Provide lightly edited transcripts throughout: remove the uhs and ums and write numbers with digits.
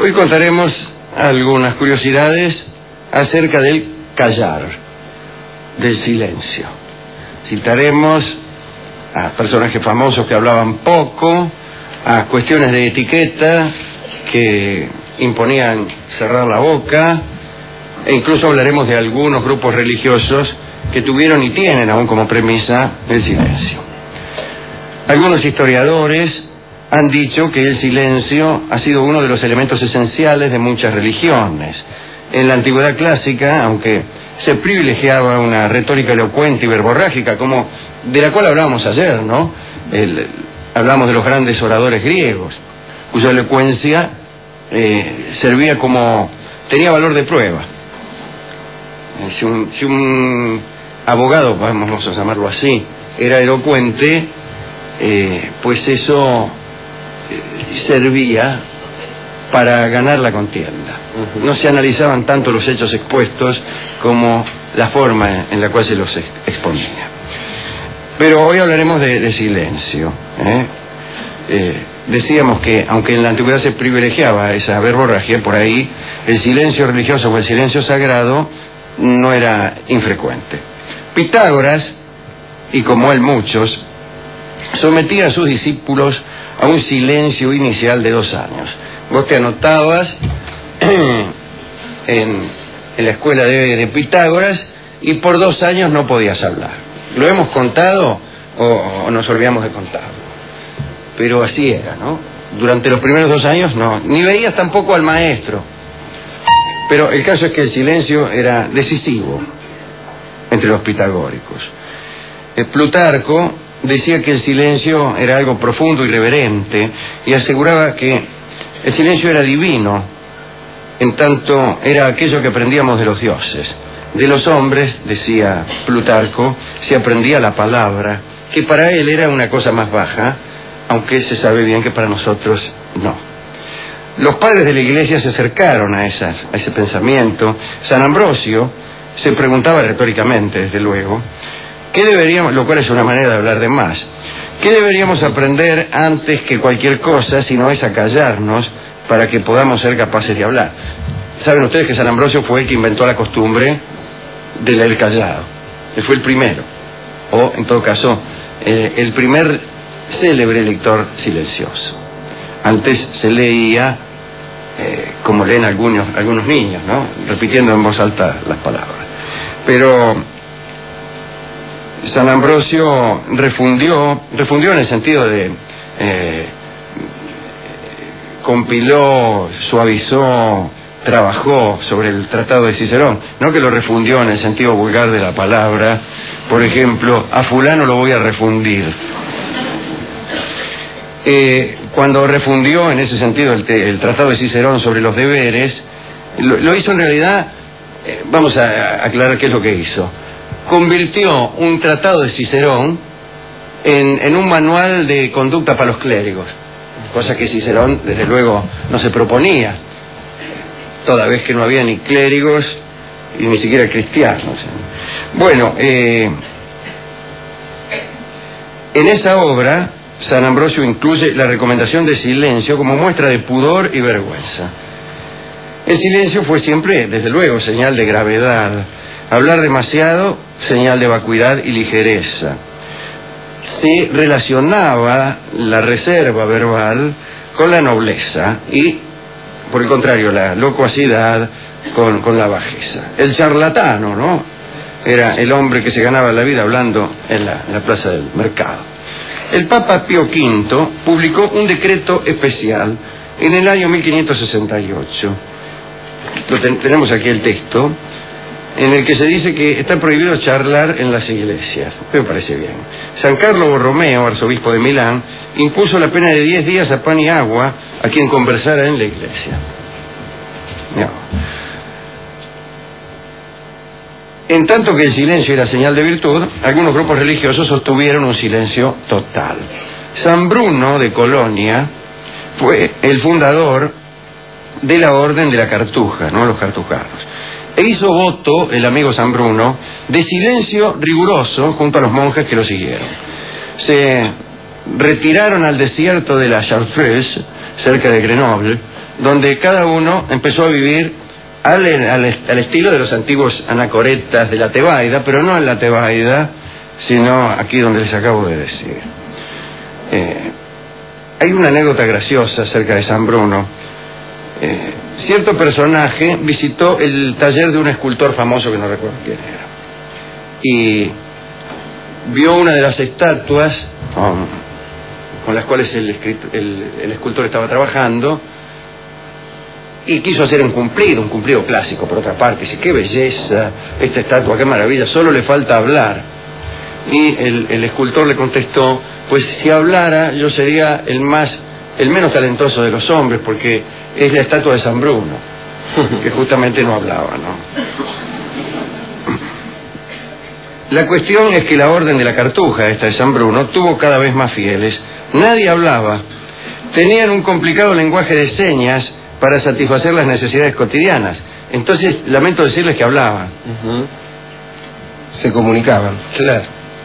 Hoy contaremos algunas curiosidades acerca del callar, del silencio. Citaremos a personajes famosos que hablaban poco, a cuestiones de etiqueta que imponían cerrar la boca, e incluso hablaremos de algunos grupos religiosos que tuvieron y tienen aún como premisa el silencio. Algunos historiadores han dicho que el silencio ha sido uno de los elementos esenciales de muchas religiones. En la antigüedad clásica, aunque se privilegiaba una retórica elocuente y verborrágica, como de la cual hablábamos ayer, ¿no? Hablamos de los grandes oradores griegos, cuya elocuencia servía como... tenía valor de prueba. Si un abogado, vamos a llamarlo así, era elocuente, pues eso servía para ganar la contienda. No se analizaban tanto los hechos expuestos como la forma en la cual se los exponía. Pero hoy hablaremos de silencio. Decíamos que, aunque en la antigüedad se privilegiaba esa verborragia, por ahí el silencio religioso o el silencio sagrado no era infrecuente. Pitágoras, y como él muchos, sometía a sus discípulos a un silencio inicial de 2 años. Vos te anotabas en la escuela de Pitágoras y por 2 años no podías hablar. ¿Lo hemos contado o nos olvidamos de contarlo? Pero así era, ¿no? Durante los primeros 2 años no, ni veías tampoco al maestro. Pero el caso es que el silencio era decisivo entre los pitagóricos. Plutarco decía que el silencio era algo profundo y reverente, y aseguraba que el silencio era divino, en tanto era aquello que aprendíamos de los dioses. De los hombres, decía Plutarco, se aprendía la palabra, que para él era una cosa más baja, aunque se sabe bien que para nosotros no. Los padres de la Iglesia se acercaron a ese pensamiento. San Ambrosio se preguntaba retóricamente, desde luego, ¿qué deberíamos, lo cual es una manera de hablar de más, qué deberíamos aprender antes que cualquier cosa, si no es a callarnos para que podamos ser capaces de hablar? Saben ustedes que San Ambrosio fue el que inventó la costumbre de leer callado. Él fue el primero, o en todo caso, el primer célebre lector silencioso. Antes se leía como leen algunos niños, ¿no? Repitiendo en voz alta las palabras. Pero San Ambrosio refundió en el sentido de compiló, suavizó, trabajó sobre el Tratado de Cicerón, no que lo refundió en el sentido vulgar de la palabra. Por ejemplo, a fulano lo voy a refundir. Cuando refundió en ese sentido el Tratado de Cicerón sobre los deberes, lo hizo en realidad, vamos a aclarar qué es lo que hizo. Convirtió un tratado de Cicerón en un manual de conducta para los clérigos, cosa que Cicerón desde luego no se proponía, toda vez que no había ni clérigos y ni siquiera cristianos. Bueno, en esa obra San Ambrosio incluye la recomendación de silencio como muestra de pudor y vergüenza. El silencio fue siempre, desde luego, señal de gravedad. Hablar demasiado, señal de vacuidad y ligereza. Se relacionaba la reserva verbal con la nobleza y, por el contrario, la locuacidad con la bajeza. El charlatano, ¿no? Era el hombre que se ganaba la vida hablando en la plaza del mercado. El Papa Pío V publicó un decreto especial en el año 1568. Tenemos aquí el texto, en el que se dice que está prohibido charlar en las iglesias. Me parece bien. San Carlo Borromeo, arzobispo de Milán, impuso la pena de 10 días a pan y agua a quien conversara en la iglesia. No. En tanto que el silencio era señal de virtud, algunos grupos religiosos sostuvieron un silencio total. San Bruno de Colonia fue el fundador de la orden de la Cartuja, ¿no? Los cartujanos. E hizo voto, el amigo San Bruno, de silencio riguroso junto a los monjes que lo siguieron. Se retiraron al desierto de la Chartreuse, cerca de Grenoble, donde cada uno empezó a vivir al estilo de los antiguos anacoretas de la Tebaida, pero no en la Tebaida, sino aquí donde les acabo de decir. Hay una anécdota graciosa acerca de San Bruno. Cierto personaje visitó el taller de un escultor famoso que no recuerdo quién era, y vio una de las estatuas con las cuales el escultor estaba trabajando, y quiso hacer un cumplido clásico por otra parte. Dice: qué belleza esta estatua, qué maravilla, solo le falta hablar. Y el escultor le contestó: pues si hablara yo sería el menos talentoso de los hombres, porque es la estatua de San Bruno, que justamente no hablaba, ¿no? La cuestión es que la orden de la Cartuja, esta de San Bruno, tuvo cada vez más fieles. Nadie hablaba. Tenían un complicado lenguaje de señas para satisfacer las necesidades cotidianas. Entonces, lamento decirles que hablaban. Se comunicaban. Claro.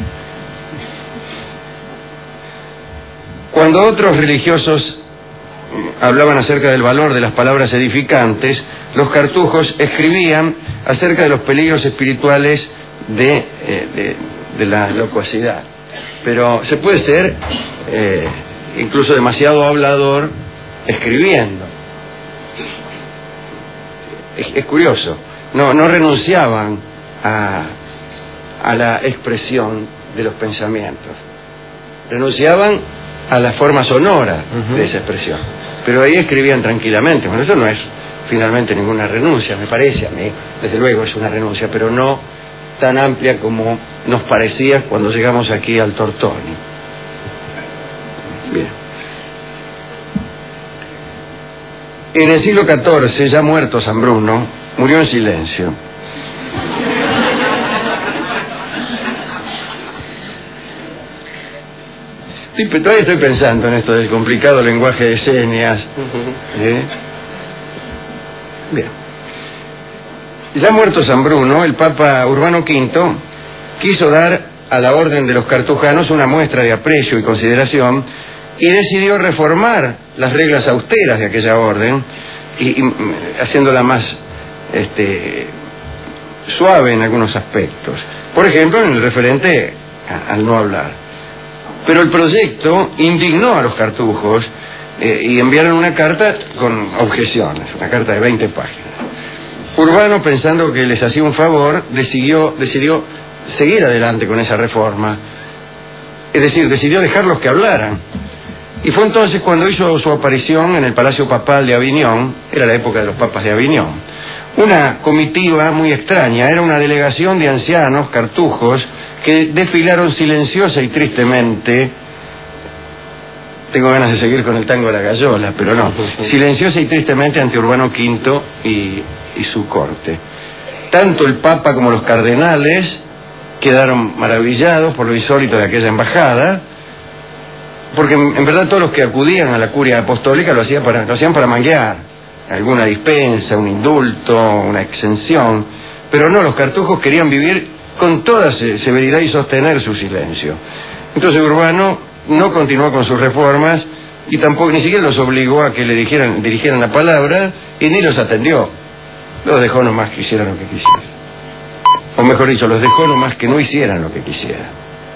Cuando otros religiosos hablaban acerca del valor de las palabras edificantes, los cartujos escribían acerca de los peligros espirituales de la locuacidad. Pero se puede ser incluso demasiado hablador escribiendo. Es curioso. No renunciaban a la expresión de los pensamientos. Renunciaban a la forma sonora de esa expresión. Pero ahí escribían tranquilamente. Bueno, eso no es finalmente ninguna renuncia, me parece a mí. Desde luego es una renuncia, pero no tan amplia como nos parecía cuando llegamos aquí al Tortoni. Bien. En el siglo XIV, ya muerto San Bruno, murió en silencio. Todavía estoy pensando en esto del complicado lenguaje de señas. Bien. Ya muerto San Bruno, el Papa Urbano V quiso dar a la orden de los cartujanos una muestra de aprecio y consideración, y decidió reformar las reglas austeras de aquella orden y haciéndola más suave en algunos aspectos. Por ejemplo, en el referente al no hablar. Pero el proyecto indignó a los cartujos y enviaron una carta con objeciones, una carta de 20 páginas. Urbano, pensando que les hacía un favor, decidió seguir adelante con esa reforma. Es decir, decidió dejarlos que hablaran. Y fue entonces cuando hizo su aparición en el Palacio Papal de Aviñón, era la época de los papas de Aviñón, una comitiva muy extraña. Era una delegación de ancianos cartujos que desfilaron silenciosa y tristemente. Tengo ganas de seguir con el tango de la gallola, pero no. Silenciosa y tristemente ante Urbano V y su corte. Tanto el Papa como los cardenales quedaron maravillados por lo insólito de aquella embajada, porque en verdad todos los que acudían a la curia apostólica lo hacían para manguear alguna dispensa, un indulto, una exención, pero no, los cartujos querían vivir con toda severidad y sostener su silencio. Entonces Urbano no continuó con sus reformas y tampoco ni siquiera los obligó a que le dirigieran la palabra, y ni los atendió. Los dejó nomás que hicieran lo que quisieran. O mejor dicho, los dejó nomás que no hicieran lo que quisieran.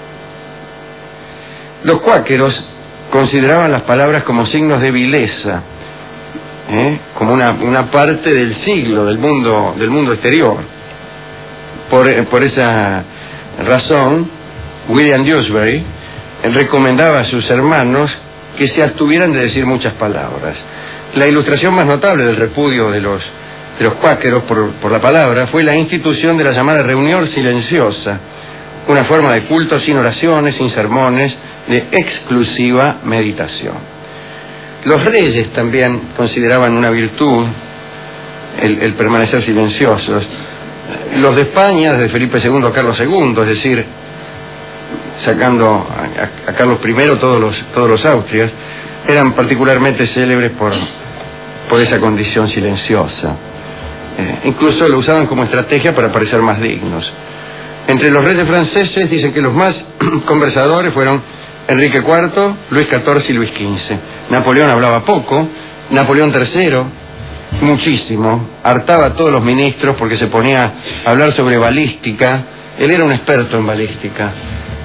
Los cuáqueros consideraban las palabras como signos de vileza, como una parte del siglo, del mundo exterior. Por esa razón, William Dewsbury recomendaba a sus hermanos que se abstuvieran de decir muchas palabras. La ilustración más notable del repudio de los cuáqueros por la palabra fue la institución de la llamada reunión silenciosa, una forma de culto sin oraciones, sin sermones, de exclusiva meditación. Los reyes también consideraban una virtud el permanecer silenciosos. Los de España, desde Felipe II a Carlos II, es decir, sacando a Carlos I, todos los Austrias, eran particularmente célebres por esa condición silenciosa. Incluso lo usaban como estrategia para parecer más dignos. Entre los reyes franceses dicen que los más conversadores fueron Enrique IV, Luis XIV y Luis XV. Napoleón hablaba poco, Napoleón III, muchísimo, hartaba a todos los ministros porque se ponía a hablar sobre balística. Él era un experto en balística,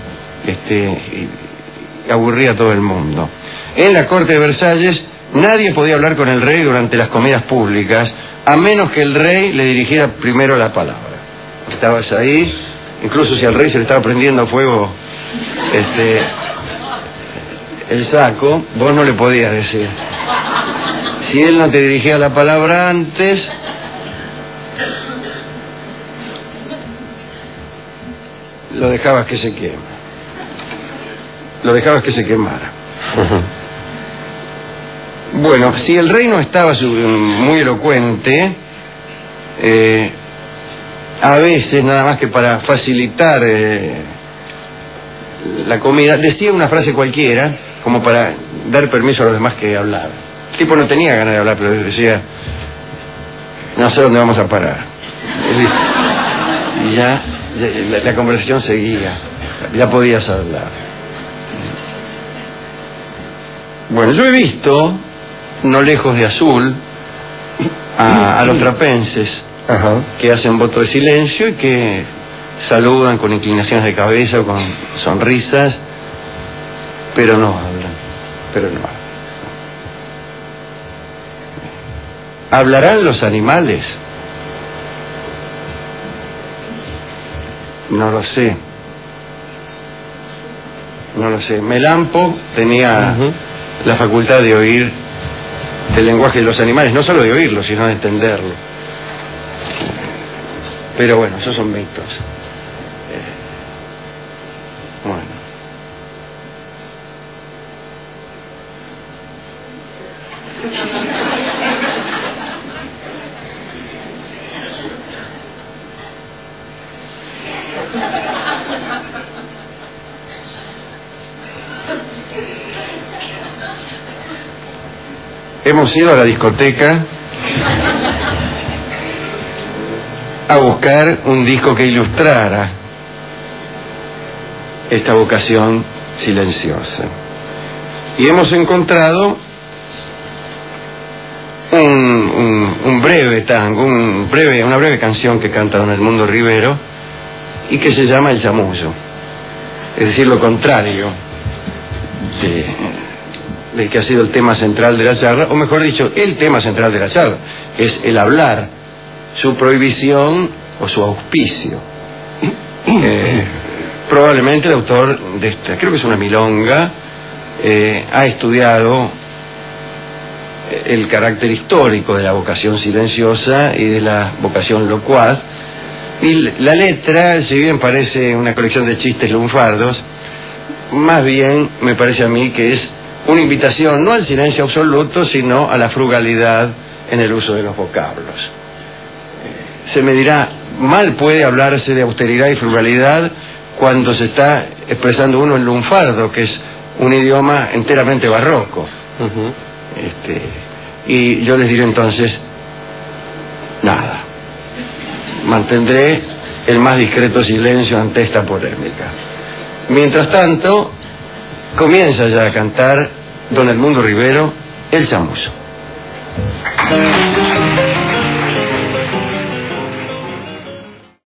y aburría a todo el mundo. En la corte de Versalles nadie podía hablar con el rey durante las comidas públicas, a menos que el rey le dirigiera primero la palabra. Estabas ahí, incluso si al rey se le estaba prendiendo fuego el saco, vos no le podías decir. Si él no te dirigía la palabra antes, lo dejabas que se queme. Lo dejabas que se quemara. Bueno, si el rey no estaba muy elocuente, a veces, nada más que para facilitar la comida, decía una frase cualquiera, como para dar permiso a los demás que hablaran. El tipo no tenía ganas de hablar, pero decía, no sé dónde vamos a parar. Y ya la conversación seguía, ya podías hablar. Bueno, yo he visto, no lejos de Azul, a los trapenses, que hacen voto de silencio y que saludan con inclinaciones de cabeza o con sonrisas, pero no hablan. ¿Hablarán los animales? No lo sé. Melampo tenía la facultad de oír el lenguaje de los animales, no solo de oírlo, sino de entenderlo. Pero bueno, esos son mitos. Bueno. Hemos ido a la discoteca a buscar un disco que ilustrara esta vocación silenciosa. Y hemos encontrado un breve tango, una breve canción que canta don Edmundo Rivero y que se llama El Chamullo. Es decir, lo contrario del que ha sido el tema central de la charla, o mejor dicho, el tema central de la charla, que es el hablar, su prohibición o su auspicio. Probablemente el autor de esta, creo que es una milonga, ha estudiado el carácter histórico de la vocación silenciosa y de la vocación locuaz, y la letra, si bien parece una colección de chistes lunfardos, más bien me parece a mí que es una invitación no al silencio absoluto, sino a la frugalidad en el uso de los vocablos. Se me dirá, mal puede hablarse de austeridad y frugalidad cuando se está expresando uno en lunfardo, que es un idioma enteramente barroco. Y yo les diré entonces, nada, mantendré el más discreto silencio ante esta polémica. Mientras tanto, comienza ya a cantar don Edmundo Rivero, El Chamullo.